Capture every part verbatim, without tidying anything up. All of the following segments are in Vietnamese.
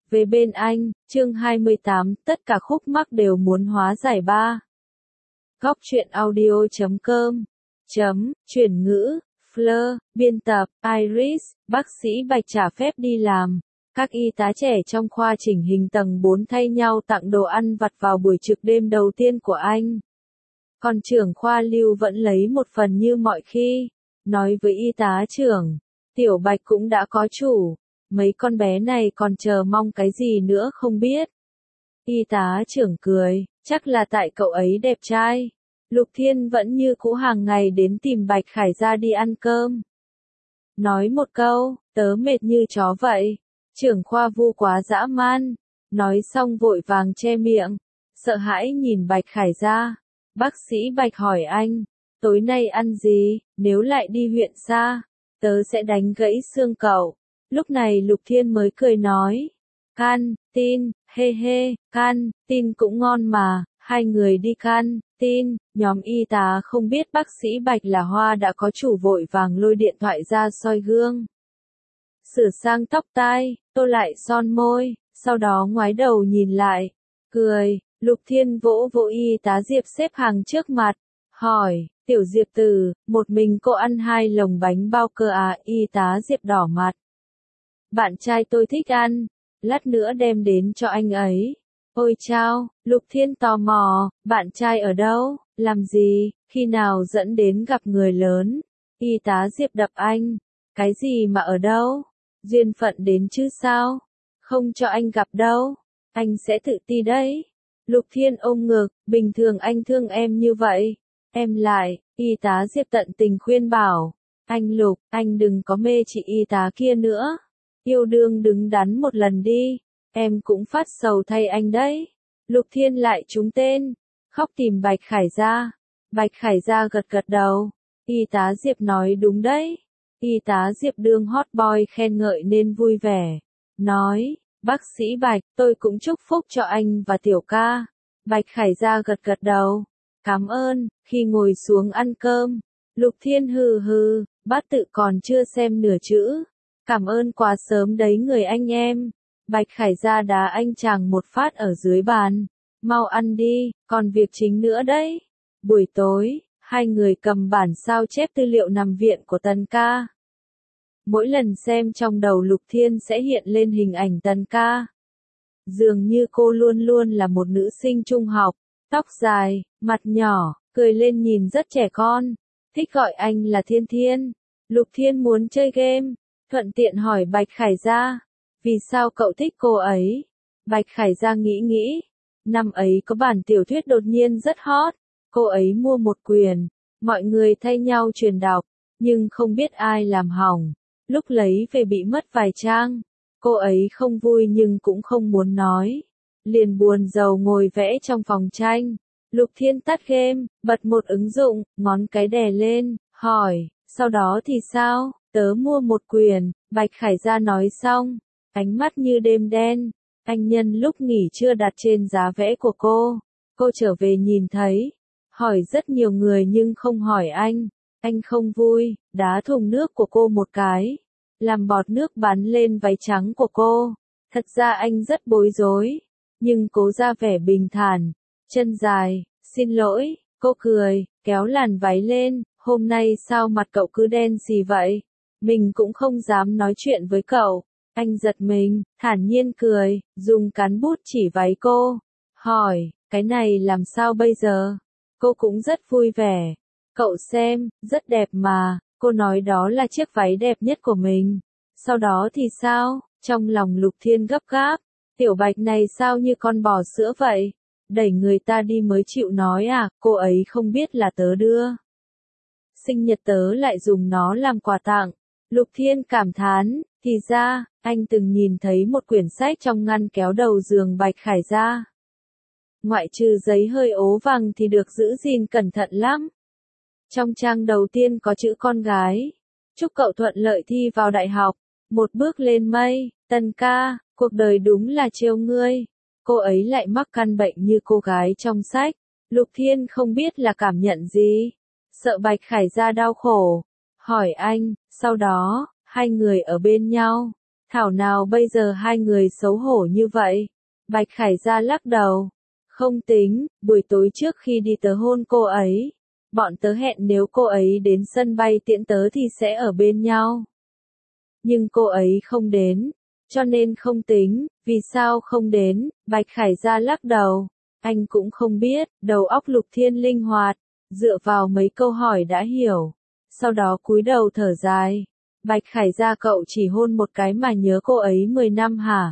Về bên anh, chương hai mươi tám, tất cả khúc mắc đều muốn hóa giải ba. Góc truyện audio chấm com chấm, chuyển ngữ, Fleur, biên tập, Iris, bác sĩ Bạch trả phép đi làm. Các y tá trẻ trong khoa chỉnh hình tầng bốn thay nhau tặng đồ ăn vặt vào buổi trực đêm đầu tiên của anh. Còn trưởng khoa Lưu vẫn lấy một phần như mọi khi, nói với y tá trưởng, Tiểu Bạch cũng đã có chủ, mấy con bé này còn chờ mong cái gì nữa không biết. Y tá trưởng cười, chắc là tại cậu ấy đẹp trai. Lục Thiên vẫn như cũ hàng ngày đến tìm Bạch Khải ra đi ăn cơm. Nói một câu, tớ mệt như chó vậy. Trưởng khoa Vu quá dã man. Nói xong vội vàng che miệng, sợ hãi nhìn Bạch Khải ra. Bác sĩ Bạch hỏi anh, tối nay ăn gì, nếu lại đi huyện xa, tớ sẽ đánh gãy xương cậu. Lúc này Lục Thiên mới cười nói, can, tin, hê hê, can, tin cũng ngon mà. Hai người đi can, tin, nhóm y tá không biết bác sĩ Bạch là Hoa đã có chủ vội vàng lôi điện thoại ra soi gương. Sửa sang tóc tai, tô lại son môi, sau đó ngoái đầu nhìn lại, cười. Lục Thiên vỗ vỗ y tá Diệp xếp hàng trước mặt, hỏi, tiểu Diệp tử, một mình cô ăn hai lồng bánh bao cơ à? Y tá Diệp đỏ mặt. Bạn trai tôi thích ăn, lát nữa đem đến cho anh ấy. Ôi chao, Lục Thiên tò mò, bạn trai ở đâu, làm gì, khi nào dẫn đến gặp người lớn? Y tá Diệp đập anh, cái gì mà ở đâu? Duyên phận đến chứ sao? Không cho anh gặp đâu, anh sẽ tự ti đấy. Lục Thiên ôm ngực, bình thường anh thương em như vậy. Em lại, y tá Diệp tận tình khuyên bảo. Anh Lục, anh đừng có mê chị y tá kia nữa. Yêu đương đứng đắn một lần đi. Em cũng phát sầu thay anh đấy. Lục Thiên lại trúng tên. Khóc tìm Bạch Khải ra. Bạch Khải ra gật gật đầu. Y tá Diệp nói đúng đấy. Y tá Diệp đương hot boy khen ngợi nên vui vẻ. Nói, bác sĩ Bạch, tôi cũng chúc phúc cho anh và Tiểu ca. Bạch Khải ra gật gật đầu. Cảm ơn. Khi ngồi xuống ăn cơm, Lục Thiên hừ hừ, bát tự còn chưa xem nửa chữ. Cảm ơn quá sớm đấy người anh em. Bạch Khải ra đá anh chàng một phát ở dưới bàn. Mau ăn đi, còn việc chính nữa đấy. Buổi tối, hai người cầm bản sao chép tư liệu nằm viện của Tần ca. Mỗi lần xem trong đầu Lục Thiên sẽ hiện lên hình ảnh Tần ca. Dường như cô luôn luôn là một nữ sinh trung học, tóc dài, mặt nhỏ, cười lên nhìn rất trẻ con. Thích gọi anh là Thiên Thiên. Lục Thiên muốn chơi game, thuận tiện hỏi Bạch Khải ra. Vì sao cậu thích cô ấy? Bạch Khải ra nghĩ nghĩ. Năm ấy có bản tiểu thuyết đột nhiên rất hot. Cô ấy mua một quyển. Mọi người thay nhau truyền đọc. Nhưng không biết ai làm hỏng. Lúc lấy về bị mất vài trang. Cô ấy không vui nhưng cũng không muốn nói. Liền buồn rầu ngồi vẽ trong phòng tranh. Lục Thiên tắt game, bật một ứng dụng, ngón cái đè lên, hỏi, sau đó thì sao? Tớ mua một quyển. Bạch Khải ra nói xong. Ánh mắt như đêm đen. Anh nhân lúc nghỉ trưa đặt trên giá vẽ của cô. Cô trở về nhìn thấy. Hỏi rất nhiều người nhưng không hỏi anh. Anh không vui, đá thùng nước của cô một cái. Làm bọt nước bắn lên váy trắng của cô. Thật ra anh rất bối rối. Nhưng cố ra vẻ bình thản. Chân dài, xin lỗi, cô cười, kéo làn váy lên. Hôm nay sao mặt cậu cứ đen xì vậy? Mình cũng không dám nói chuyện với cậu. Anh giật mình, thản nhiên cười, dùng cán bút chỉ váy cô. Hỏi, cái này làm sao bây giờ? Cô cũng rất vui vẻ. Cậu xem, rất đẹp mà. Cô nói đó là chiếc váy đẹp nhất của mình. Sau đó thì sao? Trong lòng Lục Thiên gấp gáp. Tiểu Bạch này sao như con bò sữa vậy? Đẩy người ta đi mới chịu nói à? Cô ấy không biết là tớ đưa. Sinh nhật tớ lại dùng nó làm quà tặng. Lục Thiên cảm thán. Thì ra, anh từng nhìn thấy một quyển sách trong ngăn kéo đầu giường Bạch Khải ra. Ngoại trừ giấy hơi ố vàng thì được giữ gìn cẩn thận lắm. Trong trang đầu tiên có chữ con gái. Chúc cậu thuận lợi thi vào đại học. Một bước lên mây. Tần ca, cuộc đời đúng là trêu ngươi. Cô ấy lại mắc căn bệnh như cô gái trong sách. Lục Thiên không biết là cảm nhận gì. Sợ Bạch Khải ra đau khổ. Hỏi anh, sau đó, hai người ở bên nhau. Thảo nào bây giờ hai người xấu hổ như vậy. Bạch Khải Gia lắc đầu. Không tính, buổi tối trước khi đi tớ hôn cô ấy. Bọn tớ hẹn nếu cô ấy đến sân bay tiễn tớ thì sẽ ở bên nhau. Nhưng cô ấy không đến, cho nên không tính. Vì sao không đến? Bạch Khải Gia lắc đầu. Anh cũng không biết, đầu óc Lục Thiên linh hoạt, dựa vào mấy câu hỏi đã hiểu. Sau đó cúi đầu thở dài. Bạch Khải Gia, cậu chỉ hôn một cái mà nhớ cô ấy mười năm hả?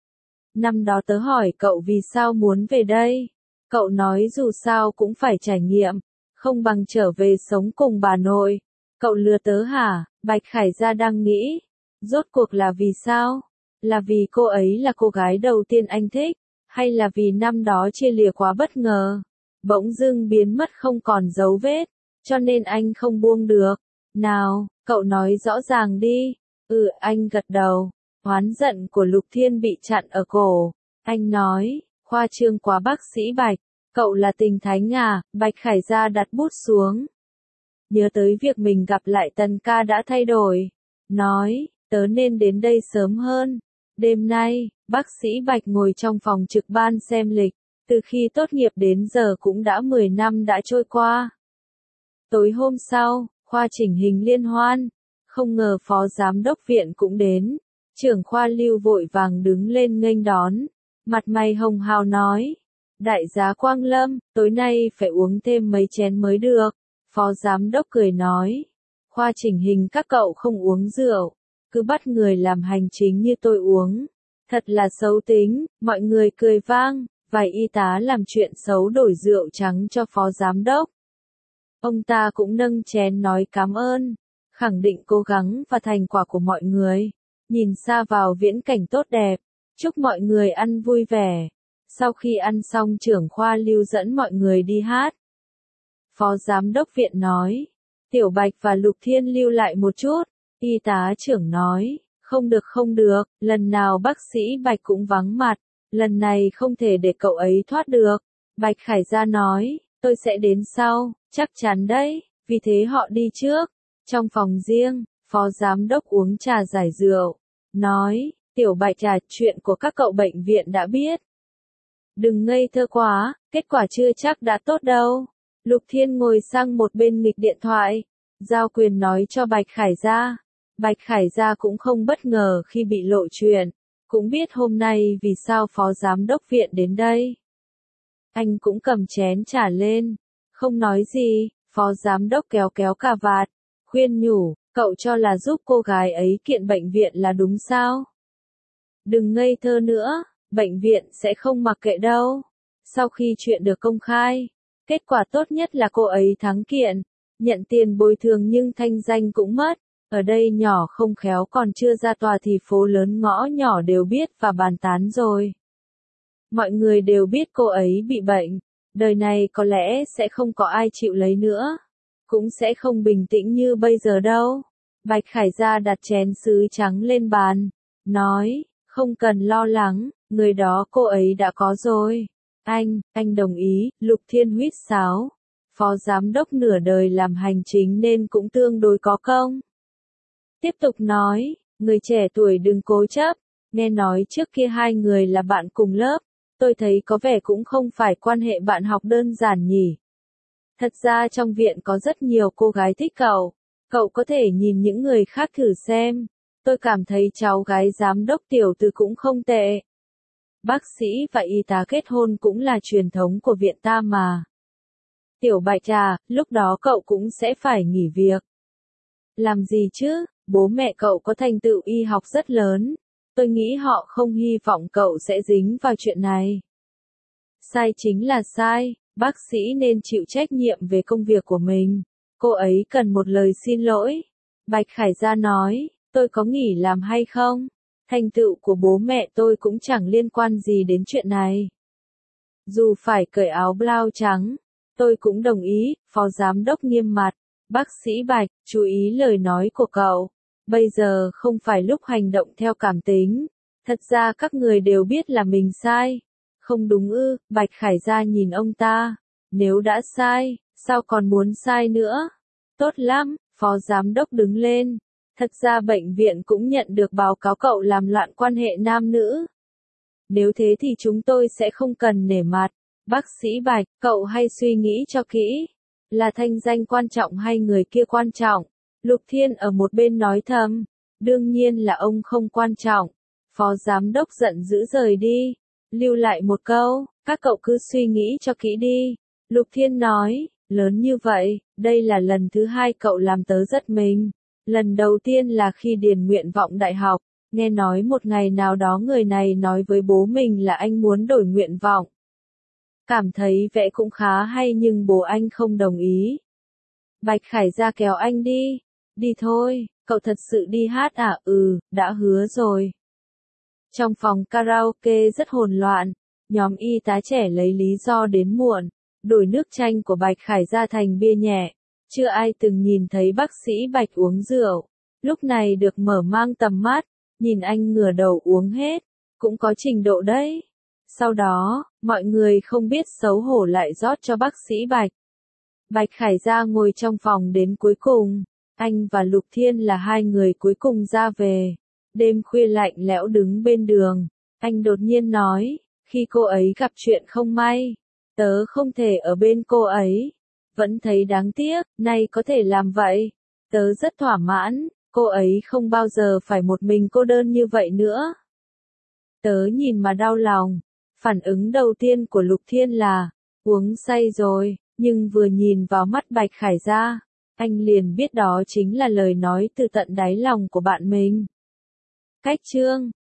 Năm đó tớ hỏi cậu vì sao muốn về đây. Cậu nói dù sao cũng phải trải nghiệm, không bằng trở về sống cùng bà nội. Cậu lừa tớ hả? Bạch Khải Gia đang nghĩ. Rốt cuộc là vì sao? Là vì cô ấy là cô gái đầu tiên anh thích, hay là vì năm đó chia lìa quá bất ngờ, bỗng dưng biến mất không còn dấu vết, cho nên anh không buông được. Nào, cậu nói rõ ràng đi. Ừ, anh gật đầu. Oán giận của Lục Thiên bị chặn ở cổ. Anh nói, khoa trương quá bác sĩ Bạch, cậu là tình thánh à? Bạch Khải Gia đặt bút xuống. Nhớ tới việc mình gặp lại Tần ca đã thay đổi. Nói, tớ nên đến đây sớm hơn. Đêm nay, bác sĩ Bạch ngồi trong phòng trực ban xem lịch. Từ khi tốt nghiệp đến giờ cũng đã mười năm đã trôi qua. Tối hôm sau, khoa chỉnh hình liên hoan. Không ngờ phó giám đốc viện cũng đến. Trưởng khoa Lưu vội vàng đứng lên nghênh đón. Mặt mày hồng hào nói. Đại giá Quang Lâm, tối nay phải uống thêm mấy chén mới được. Phó giám đốc cười nói. Khoa chỉnh hình các cậu không uống rượu. Cứ bắt người làm hành chính như tôi uống. Thật là xấu tính, mọi người cười vang. Vài y tá làm chuyện xấu đổi rượu trắng cho phó giám đốc. Ông ta cũng nâng chén nói cảm ơn, khẳng định cố gắng và thành quả của mọi người. Nhìn xa vào viễn cảnh tốt đẹp, chúc mọi người ăn vui vẻ. Sau khi ăn xong trưởng khoa Lưu dẫn mọi người đi hát. Phó giám đốc viện nói, Tiểu Bạch và Lục Thiên lưu lại một chút. Y tá trưởng nói, không được không được, lần nào bác sĩ Bạch cũng vắng mặt, lần này không thể để cậu ấy thoát được. Bạch Khải Gia nói, tôi sẽ đến sau, chắc chắn đấy, vì thế họ đi trước. Trong phòng riêng, phó giám đốc uống trà giải rượu, nói, Tiểu Bạch trà, chuyện của các cậu bệnh viện đã biết. Đừng ngây thơ quá, kết quả chưa chắc đã tốt đâu. Lục Thiên ngồi sang một bên nghịch điện thoại, giao quyền nói cho Bạch Khải Gia. Bạch Khải Gia cũng không bất ngờ khi bị lộ chuyện, cũng biết hôm nay vì sao phó giám đốc viện đến đây. Anh cũng cầm chén trà lên, không nói gì. Phó giám đốc kéo kéo cà vạt, khuyên nhủ, cậu cho là giúp cô gái ấy kiện bệnh viện là đúng sao? Đừng ngây thơ nữa, bệnh viện sẽ không mặc kệ đâu. Sau khi chuyện được công khai, kết quả tốt nhất là cô ấy thắng kiện, nhận tiền bồi thường nhưng thanh danh cũng mất. Ở đây nhỏ không khéo còn chưa ra tòa thì phố lớn ngõ nhỏ đều biết và bàn tán rồi. Mọi người đều biết cô ấy bị bệnh, đời này có lẽ sẽ không có ai chịu lấy nữa, cũng sẽ không bình tĩnh như bây giờ đâu. Bạch Khải Gia đặt chén sứ trắng lên bàn, nói, không cần lo lắng, người đó cô ấy đã có rồi. Anh, anh đồng ý. Lục Thiên huýt sáo. Phó giám đốc nửa đời làm hành chính nên cũng tương đối có công. Tiếp tục nói, người trẻ tuổi đừng cố chấp, nghe nói trước kia hai người là bạn cùng lớp, tôi thấy có vẻ cũng không phải quan hệ bạn học đơn giản nhỉ. Thật ra trong viện có rất nhiều cô gái thích cậu, cậu có thể nhìn những người khác thử xem, tôi cảm thấy cháu gái giám đốc Tiểu Từ cũng không tệ. Bác sĩ và y tá kết hôn cũng là truyền thống của viện ta mà. Tiểu Bạch à, lúc đó cậu cũng sẽ phải nghỉ việc. Làm gì chứ, bố mẹ cậu có thành tựu y học rất lớn, tôi nghĩ họ không hy vọng cậu sẽ dính vào chuyện này. Sai chính là sai, bác sĩ nên chịu trách nhiệm về công việc của mình. Cô ấy cần một lời xin lỗi. Bạch Khải Gia nói, tôi có nghỉ làm hay không? Thành tựu của bố mẹ tôi cũng chẳng liên quan gì đến chuyện này. Dù phải cởi áo blau trắng, tôi cũng đồng ý. Phó giám đốc nghiêm mặt. Bác sĩ Bạch, chú ý lời nói của cậu. Bây giờ không phải lúc hành động theo cảm tính. Thật ra các người đều biết là mình sai. Không đúng ư? Bạch Khải Gia nhìn ông ta. Nếu đã sai, sao còn muốn sai nữa? Tốt lắm, phó giám đốc đứng lên. Thật ra bệnh viện cũng nhận được báo cáo cậu làm loạn quan hệ nam nữ. Nếu thế thì chúng tôi sẽ không cần nể mặt. Bác sĩ Bạch, cậu hay suy nghĩ cho kỹ. Là thanh danh quan trọng hay người kia quan trọng? Lục Thiên ở một bên nói thầm. Đương nhiên là ông không quan trọng. Phó giám đốc giận dữ rời đi. Lưu lại một câu, các cậu cứ suy nghĩ cho kỹ đi. Lục Thiên nói, lớn như vậy, đây là lần thứ hai cậu làm tớ rất mình. Lần đầu tiên là khi điền nguyện vọng đại học, nghe nói một ngày nào đó người này nói với bố mình là anh muốn đổi nguyện vọng. Cảm thấy vẽ cũng khá hay nhưng bố anh không đồng ý. Bạch Khải ra kéo anh đi. Đi thôi, cậu thật sự đi hát à? Ừ, đã hứa rồi. Trong phòng karaoke rất hỗn loạn, nhóm y tá trẻ lấy lý do đến muộn, đổi nước chanh của Bạch Khải ra thành bia nhẹ. Chưa ai từng nhìn thấy bác sĩ Bạch uống rượu. Lúc này được mở mang tầm mắt, nhìn anh ngửa đầu uống hết, cũng có trình độ đấy. Sau đó, mọi người không biết xấu hổ lại rót cho bác sĩ Bạch. Bạch Khải ra ngồi trong phòng đến cuối cùng. Anh và Lục Thiên là hai người cuối cùng ra về. Đêm khuya lạnh lẽo đứng bên đường. Anh đột nhiên nói, khi cô ấy gặp chuyện không may, tớ không thể ở bên cô ấy. Vẫn thấy đáng tiếc, nay có thể làm vậy. Tớ rất thỏa mãn, cô ấy không bao giờ phải một mình cô đơn như vậy nữa. Tớ nhìn mà đau lòng. Phản ứng đầu tiên của Lục Thiên là, uống say rồi, nhưng vừa nhìn vào mắt Bạch Khải ra, anh liền biết đó chính là lời nói từ tận đáy lòng của bạn mình. Cách chương